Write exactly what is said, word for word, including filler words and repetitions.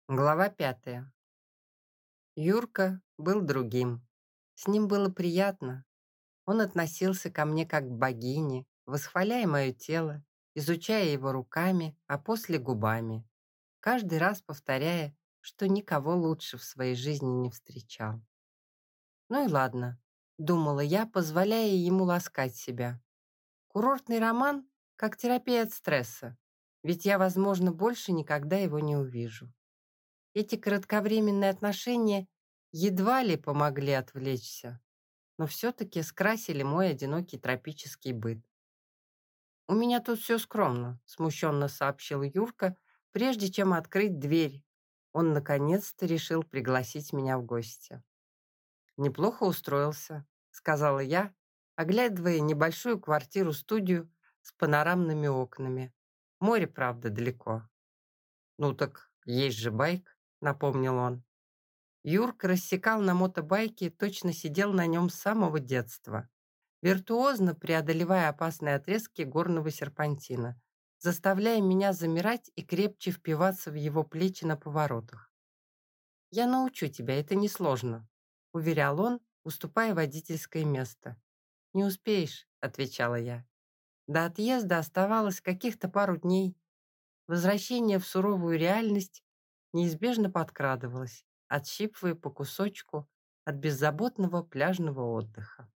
Глава пятая. Юрка был другим. С ним было приятно. Он относился ко мне как к богине, восхваляя мое тело, изучая его руками, а после губами, каждый раз повторяя, что никого лучше в своей жизни не встречал. Ну и ладно, думала я, позволяя ему ласкать себя. Курортный роман как терапия от стресса, ведь я, возможно, больше никогда его не увижу. Эти кратковременные отношения едва ли помогли отвлечься, но все-таки скрасили мой одинокий тропический быт. «У меня тут все скромно», — смущенно сообщил Юрка, прежде чем открыть дверь. Он наконец-то решил пригласить меня в гости. «Неплохо устроился», — сказала я, оглядывая небольшую квартиру-студию с панорамными окнами. Море, правда, далеко. «Ну так есть же байк», — напомнил он. Юрка рассекал на мотобайке, точно сидел на нем с самого детства, виртуозно преодолевая опасные отрезки горного серпантина, заставляя меня замирать и крепче впиваться в его плечи на поворотах. «Я научу тебя, это несложно», — уверял он, уступая водительское место. «Не успеешь», — отвечала я. До отъезда оставалось каких-то пару дней. Возвращение в суровую реальность неизбежно подкрадывалось, отщипывая по кусочку от беззаботного пляжного отдыха.